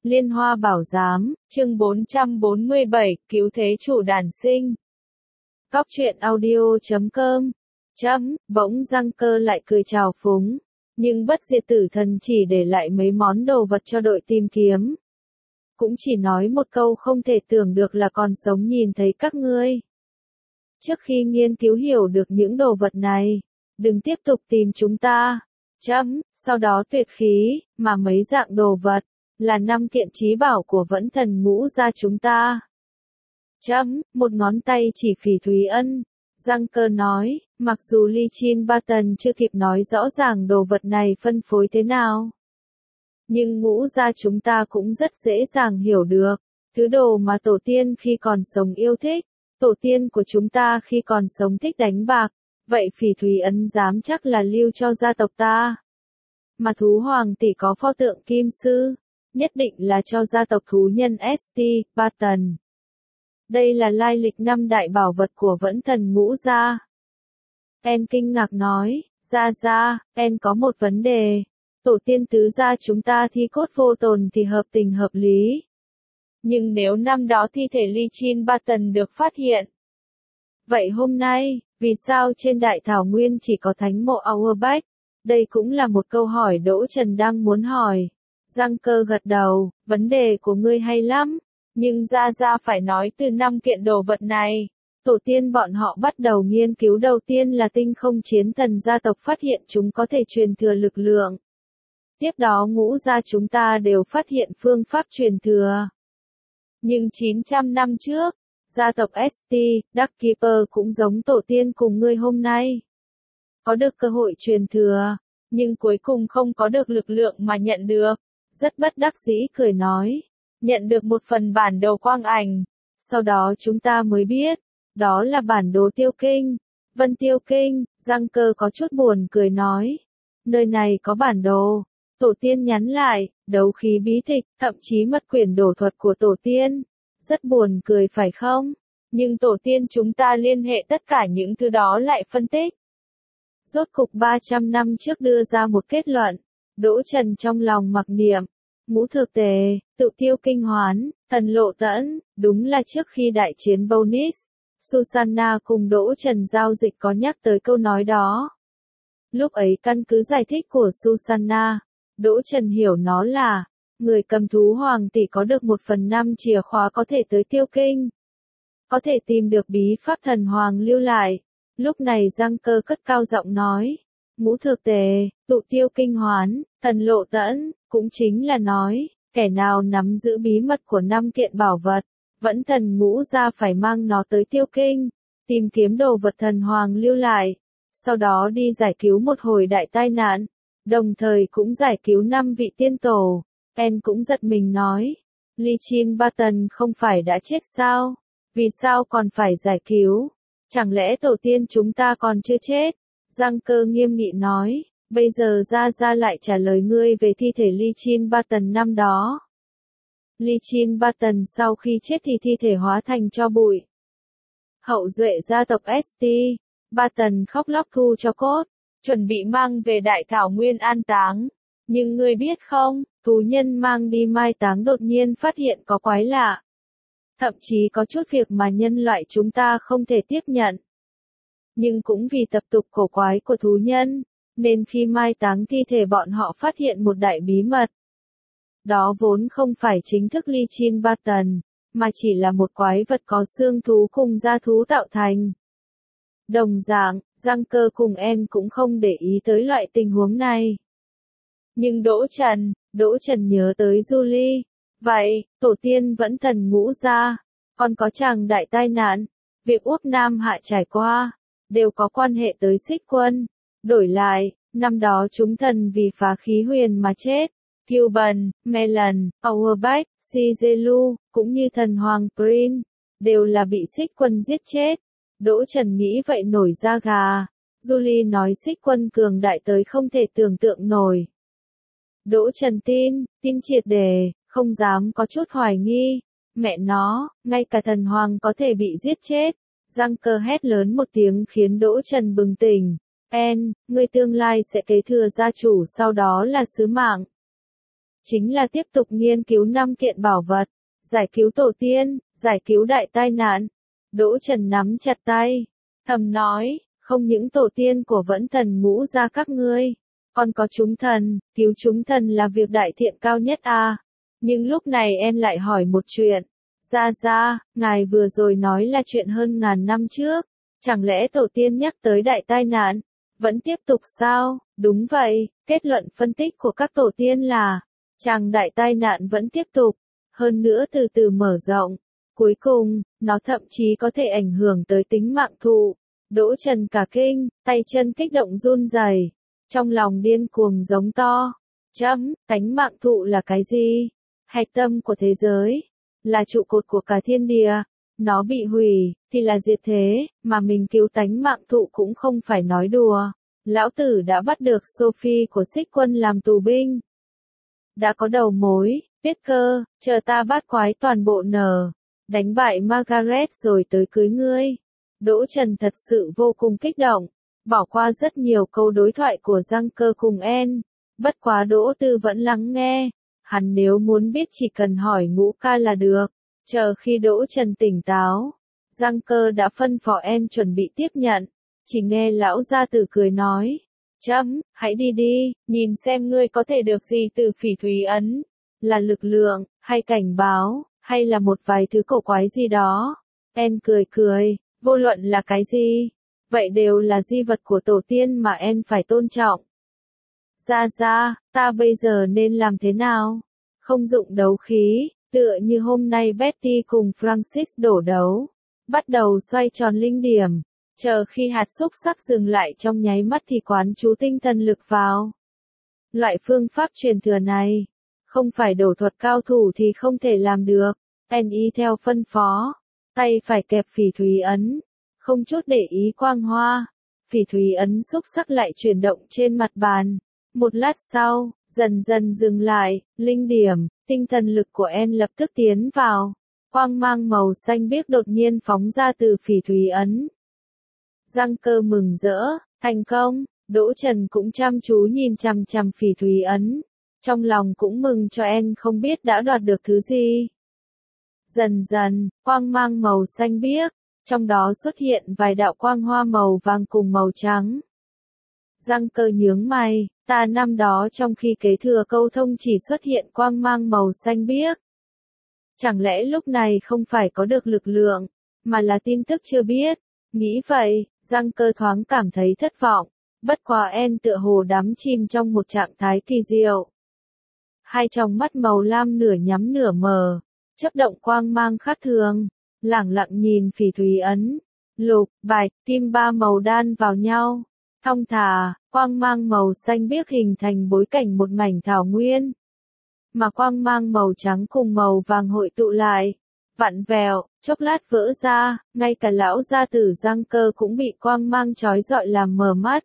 Liên Hoa Bảo Giám, chương 447, Cứu Thế Chủ Đản Sinh. Cóc truyện audio.com. Bỗng Giang Cơ lại cười trào phúng. Nhưng bất diệt tử thần chỉ để lại mấy món đồ vật cho đội tìm kiếm. Cũng chỉ nói một câu không thể tưởng được là còn sống nhìn thấy các ngươi. Trước khi nghiên cứu hiểu được những đồ vật này, đừng tiếp tục tìm chúng ta. Sau đó tuyệt khí, mà mấy dạng đồ vật, là 5 kiện trí bảo của Vẫn Thần Ngũ gia chúng ta. Một ngón tay chỉ Phỉ Thúy Ân. Giang Cơ nói, mặc dù Ly Chin Ba Tần chưa kịp nói rõ ràng đồ vật này phân phối thế nào. Nhưng Ngũ gia chúng ta cũng rất dễ dàng hiểu được. Thứ đồ mà tổ tiên khi còn sống yêu thích. Tổ tiên của chúng ta khi còn sống thích đánh bạc. Vậy Phỉ Thúy Ân dám chắc là lưu cho gia tộc ta. Mà thú hoàng tỷ có pho tượng kim sư. Nhất định là cho gia tộc thú nhân St. Ba Tần. Đây là lai lịch 5 đại bảo vật của Vẫn Thần Ngũ gia. En kinh ngạc nói, gia, En có một vấn đề. Tổ tiên tứ gia chúng ta thi cốt vô tồn thì hợp tình hợp lý. Nhưng nếu năm đó thi thể Ly Chin Ba Tần được phát hiện. Vậy hôm nay, vì sao trên đại thảo nguyên chỉ có thánh mộ Auerbach? Đây cũng là một câu hỏi Đỗ Trần đang muốn hỏi. Giang Cơ gật đầu, vấn đề của ngươi hay lắm. Nhưng gia phải nói từ 5 kiện đồ vật này. Tổ tiên bọn họ bắt đầu nghiên cứu đầu tiên là tinh không chiến thần gia tộc phát hiện chúng có thể truyền thừa lực lượng. Tiếp đó Ngũ gia chúng ta đều phát hiện phương pháp truyền thừa. Nhưng 900 năm trước, gia tộc St. Darkkeeper cũng giống tổ tiên cùng ngươi hôm nay. Có được cơ hội truyền thừa, nhưng cuối cùng không có được lực lượng mà nhận được. Rất bất đắc dĩ cười nói. Nhận được một phần bản đồ quang ảnh. Sau đó chúng ta mới biết. Đó là bản đồ Tiêu Kinh. Vân Tiêu Kinh, Giang Cơ có chút buồn cười nói. Nơi này có bản đồ. Tổ tiên nhắn lại, đấu khí bí tịch, thậm chí mật quyển đổ thuật của tổ tiên. Rất buồn cười phải không? Nhưng tổ tiên chúng ta liên hệ tất cả những thứ đó lại phân tích. Rốt cục 300 năm trước đưa ra một kết luận. Đỗ Trần trong lòng mặc niệm. Ngũ thực tề, tự tiêu kinh hoán, thần lộ tẫn, đúng là trước khi đại chiến Bonis, Susanna cùng Đỗ Trần giao dịch có nhắc tới câu nói đó. Lúc ấy căn cứ giải thích của Susanna, Đỗ Trần hiểu nó là, người cầm thú hoàng tỷ có được 1/5 chìa khóa có thể tới tiêu kinh. Có thể tìm được bí pháp thần hoàng lưu lại. Lúc này Giang Cơ cất cao giọng nói. Ngũ thực tề, tụ tiêu kinh hoán, thần lộ tẫn, cũng chính là nói, kẻ nào nắm giữ bí mật của 5 kiện bảo vật, Vẫn Thần Ngũ gia phải mang nó tới tiêu kinh, tìm kiếm đồ vật thần hoàng lưu lại, sau đó đi giải cứu một hồi đại tai nạn, đồng thời cũng giải cứu 5 vị tiên tổ. En cũng giật mình nói, Ly Chin Ba Tần không phải đã chết sao? Vì sao còn phải giải cứu? Chẳng lẽ tổ tiên chúng ta còn chưa chết? Giang Cơ nghiêm nghị nói, bây giờ gia lại trả lời ngươi về thi thể Ly Chin Ba Tần năm đó. Ly Chin Ba Tần sau khi chết thì thi thể hóa thành tro bụi. Hậu duệ gia tộc St. Ba Tần khóc lóc thu cho cốt, chuẩn bị mang về đại thảo nguyên an táng. Nhưng ngươi biết không, thú nhân mang đi mai táng đột nhiên phát hiện có quái lạ. Thậm chí có chút việc mà nhân loại chúng ta không thể tiếp nhận. Nhưng cũng vì tập tục cổ quái của thú nhân, nên khi mai táng thi thể bọn họ phát hiện một đại bí mật. Đó vốn không phải chính thức Ly Chin Ba Tần, mà chỉ là một quái vật có xương thú cùng da thú tạo thành. Đồng dạng, Giang Cơ cùng En cũng không để ý tới loại tình huống này. Nhưng Đỗ Trần nhớ tới Julie. Vậy, tổ tiên Vẫn Thần Ngũ gia, còn có chàng đại tai nạn, việc Úc Nam Hạ trải qua, đều có quan hệ tới Xích Quân. Đổi lại, năm đó chúng thần vì phá khí huyền mà chết. Cuban, Melon, Auerbach, Cizelu, cũng như thần hoàng Prin, đều là bị Xích Quân giết chết. Đỗ Trần nghĩ vậy nổi da gà. Julie nói Xích Quân cường đại tới không thể tưởng tượng nổi. Đỗ Trần tin triệt để, không dám có chút hoài nghi. Mẹ nó, ngay cả thần hoàng có thể bị giết chết. Giang Cơ hét lớn một tiếng khiến Đỗ Trần bừng tỉnh. En, ngươi tương lai sẽ kế thừa gia chủ sau đó là sứ mạng. chính là tiếp tục nghiên cứu 5 kiện bảo vật, giải cứu tổ tiên, giải cứu đại tai nạn. Đỗ Trần nắm chặt tay, thầm nói, không những tổ tiên của Vẫn Thần Ngũ gia các ngươi, còn có chúng thần, cứu chúng thần là việc đại thiện cao nhất à. Nhưng lúc này em lại hỏi một chuyện. Gia, ngài vừa rồi nói là chuyện hơn ngàn năm trước, chẳng lẽ tổ tiên nhắc tới đại tai nạn, vẫn tiếp tục sao? Đúng vậy, kết luận phân tích của các tổ tiên là, chàng đại tai nạn vẫn tiếp tục, hơn nữa từ từ mở rộng. Cuối cùng, nó thậm chí có thể ảnh hưởng tới tính mạng thụ. Đỗ Trần cả kinh, tay chân kích động run rẩy, trong lòng điên cuồng giống to. Tánh mạng thụ là cái gì? Hạch tâm của thế giới, là trụ cột của cả thiên địa. Nó bị hủy, thì là diệt thế, mà mình cứu tánh mạng thụ cũng không phải nói đùa. Lão tử đã bắt được Sophie của Xích Quân làm tù binh. Đã có đầu mối, biết cơ, chờ ta bắt quái toàn bộ nở. Đánh bại Margaret rồi tới cưới ngươi. Đỗ Trần thật sự vô cùng kích động, bỏ qua rất nhiều câu đối thoại của Giang Cơ cùng En. Bất quá Đỗ Tư vẫn lắng nghe, hắn nếu muốn biết chỉ cần hỏi Ngũ ca là được. Chờ khi Đỗ Trần tỉnh táo, Giang Cơ đã phân phó En chuẩn bị tiếp nhận, chỉ nghe lão gia tử cười nói. Hãy đi đi, nhìn xem ngươi có thể được gì từ Phỉ Thúy Ấn, là lực lượng, hay cảnh báo, hay là một vài thứ cổ quái gì đó. En cười, vô luận là cái gì, vậy đều là di vật của tổ tiên mà En phải tôn trọng. Ra, ta bây giờ nên làm thế nào? Không dụng đấu khí, tựa như hôm nay Betty cùng Francis đổ đấu, bắt đầu xoay tròn linh điểm, chờ khi hạt xúc sắc dừng lại trong nháy mắt thì quán chú tinh thần lực vào. Loại phương pháp truyền thừa này, không phải đổ thuật cao thủ thì không thể làm được. En y theo phân phó, tay phải kẹp Phỉ Thúy Ấn, không chút để ý quang hoa. Phỉ Thúy Ấn xúc sắc lại chuyển động trên mặt bàn. Một lát sau, dần dần dừng lại, linh điểm, tinh thần lực của En lập tức tiến vào. Quang mang màu xanh biếc đột nhiên phóng ra từ Phỉ Thúy Ấn. Giang Cơ mừng rỡ, thành công. Đỗ Trần cũng chăm chú nhìn chằm chằm Phỉ Thúy Ấn, trong lòng cũng mừng cho En không biết đã đoạt được thứ gì. Dần dần, quang mang màu xanh biếc, trong đó xuất hiện vài đạo quang hoa màu vàng cùng màu trắng. Giang Cơ nhướng mày, ta năm đó trong khi kế thừa câu thông chỉ xuất hiện quang mang màu xanh biếc. Chẳng lẽ lúc này không phải có được lực lượng, mà là tin tức chưa biết? Nghĩ vậy, Giang Cơ thoáng cảm thấy thất vọng, bất quá En tựa hồ đắm chìm trong một trạng thái kỳ diệu. Hai tròng mắt màu lam nửa nhắm nửa mờ, chớp động quang mang khác thường, lẳng lặng nhìn Phỉ Thúy Ấn. Lục, bạch, kim ba màu đan vào nhau, thong thả, quang mang màu xanh biếc hình thành bối cảnh một mảnh thảo nguyên. Mà quang mang màu trắng cùng màu vàng hội tụ lại, vặn vẹo, chốc lát vỡ ra, ngay cả lão gia tử Giang Cơ cũng bị quang mang chói rọi làm mờ mắt.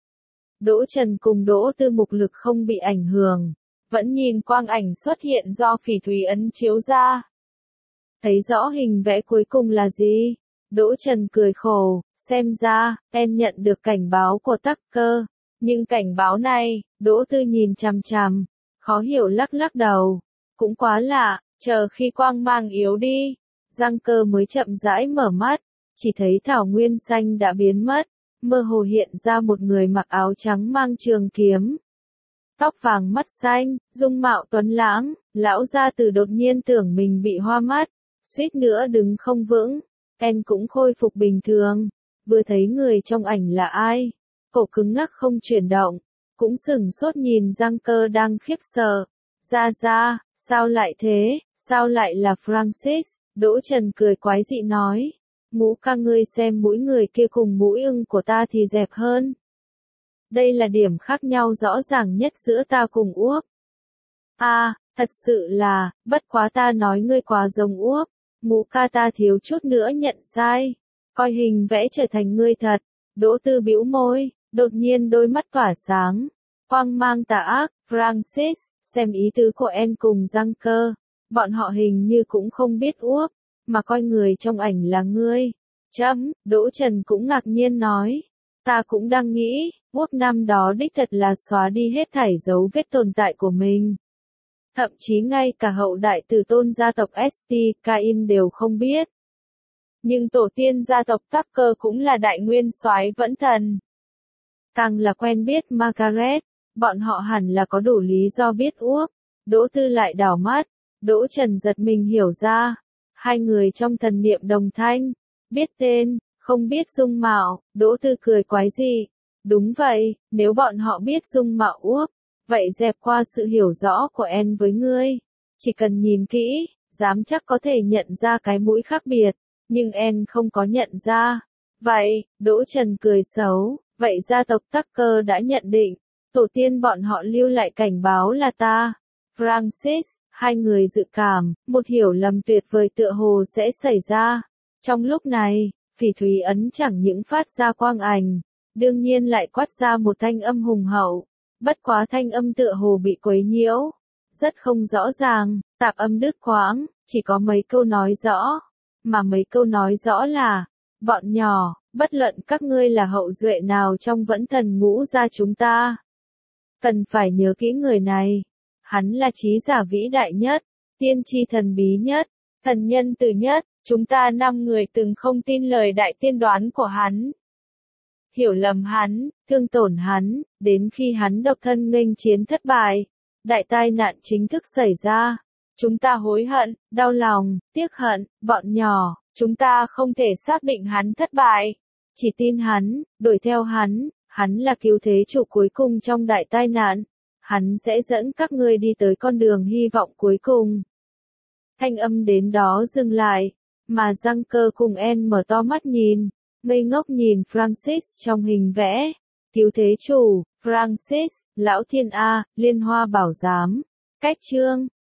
Đỗ Trần cùng Đỗ Tư mục lực không bị ảnh hưởng, vẫn nhìn quang ảnh xuất hiện do Phỉ Thúy Ấn chiếu ra. Thấy rõ hình vẽ cuối cùng là gì? Đỗ Trần cười khổ, xem ra, em nhận được cảnh báo của Tắc Cơ. Nhưng cảnh báo này, Đỗ Tư nhìn chằm chằm, khó hiểu lắc lắc đầu. Cũng quá lạ, chờ khi quang mang yếu đi, Giang Cơ mới chậm rãi mở mắt, chỉ thấy thảo nguyên xanh đã biến mất, mơ hồ hiện ra một người mặc áo trắng mang trường kiếm. Tóc vàng mắt xanh, dung mạo tuấn lãng, lão gia tử đột nhiên tưởng mình bị hoa mắt, suýt nữa đứng không vững. En cũng khôi phục bình thường, vừa thấy người trong ảnh là ai, cổ cứng ngắc không chuyển động, cũng sửng sốt nhìn Giang Cơ đang khiếp sợ. Ra, sao lại thế, sao lại là Francis? Đỗ Trần cười quái dị nói, Ngũ ca ngươi xem mũi người kia cùng mũi ưng của ta thì dẹp hơn. Đây là điểm khác nhau rõ ràng nhất giữa ta cùng Uốc. Thật sự là, bất quá ta nói ngươi quá giống Uốc. Ngũ ca ta thiếu chút nữa nhận sai, coi hình vẽ trở thành ngươi thật. Đỗ Tư bĩu môi, đột nhiên đôi mắt tỏa sáng, quang mang tà ác. Francis, xem ý tứ của En cùng Giang Cơ, bọn họ hình như cũng không biết Uốc, mà coi người trong ảnh là ngươi. Đỗ Trần cũng ngạc nhiên nói, ta cũng đang nghĩ, Uốc năm đó đích thật là xóa đi hết thảy dấu vết tồn tại của mình. Thậm chí ngay cả hậu đại tử tôn gia tộc St. Cain đều không biết. Nhưng tổ tiên gia tộc Tucker cũng là đại nguyên soái vẫn thần. Càng là quen biết Margaret, bọn họ hẳn là có đủ lý do biết Úc. Đỗ Tư lại đảo mắt, Đỗ Trần giật mình hiểu ra. Hai người trong thần niệm đồng thanh, biết tên, không biết dung mạo. Đỗ Tư cười quái dị. Đúng vậy, nếu bọn họ biết dung mạo Úc, vậy dẹp qua sự hiểu rõ của En với ngươi. Chỉ cần nhìn kỹ, dám chắc có thể nhận ra cái mũi khác biệt. Nhưng En không có nhận ra. Vậy, Đỗ Trần cười xấu, vậy gia tộc Tucker đã nhận định, tổ tiên bọn họ lưu lại cảnh báo là ta. Francis, hai người dự cảm, một hiểu lầm tuyệt vời tựa hồ sẽ xảy ra. Trong lúc này, phỉ thúy ấn chẳng những phát ra quang ảnh, đương nhiên lại quát ra một thanh âm hùng hậu. Bất quá thanh âm tựa hồ bị quấy nhiễu, rất không rõ ràng, tạp âm đứt quãng, chỉ có mấy câu nói rõ. Mà mấy câu nói rõ là, bọn nhỏ, bất luận các ngươi là hậu duệ nào trong vẫn thần ngũ gia chúng ta. Cần phải nhớ kỹ người này. Hắn là trí giả vĩ đại nhất, tiên tri thần bí nhất, thần nhân từ nhất, chúng ta 5 người từng không tin lời đại tiên đoán của hắn. Hiểu lầm hắn, thương tổn hắn, đến khi hắn độc thân nghênh chiến thất bại, đại tai nạn chính thức xảy ra. Chúng ta hối hận, đau lòng, tiếc hận, bọn nhỏ, chúng ta không thể xác định hắn thất bại. Chỉ tin hắn, đuổi theo hắn là cứu thế chủ cuối cùng trong đại tai nạn. Hắn sẽ dẫn các ngươi đi tới con đường hy vọng cuối cùng. Thanh âm đến đó dừng lại, mà Giang Cơ cùng En mở to mắt nhìn, ngây ngốc nhìn Francis trong hình vẽ. Cứu thế chủ, Francis, Lão Thiên A, Liên Hoa Bảo Giám. Cách chương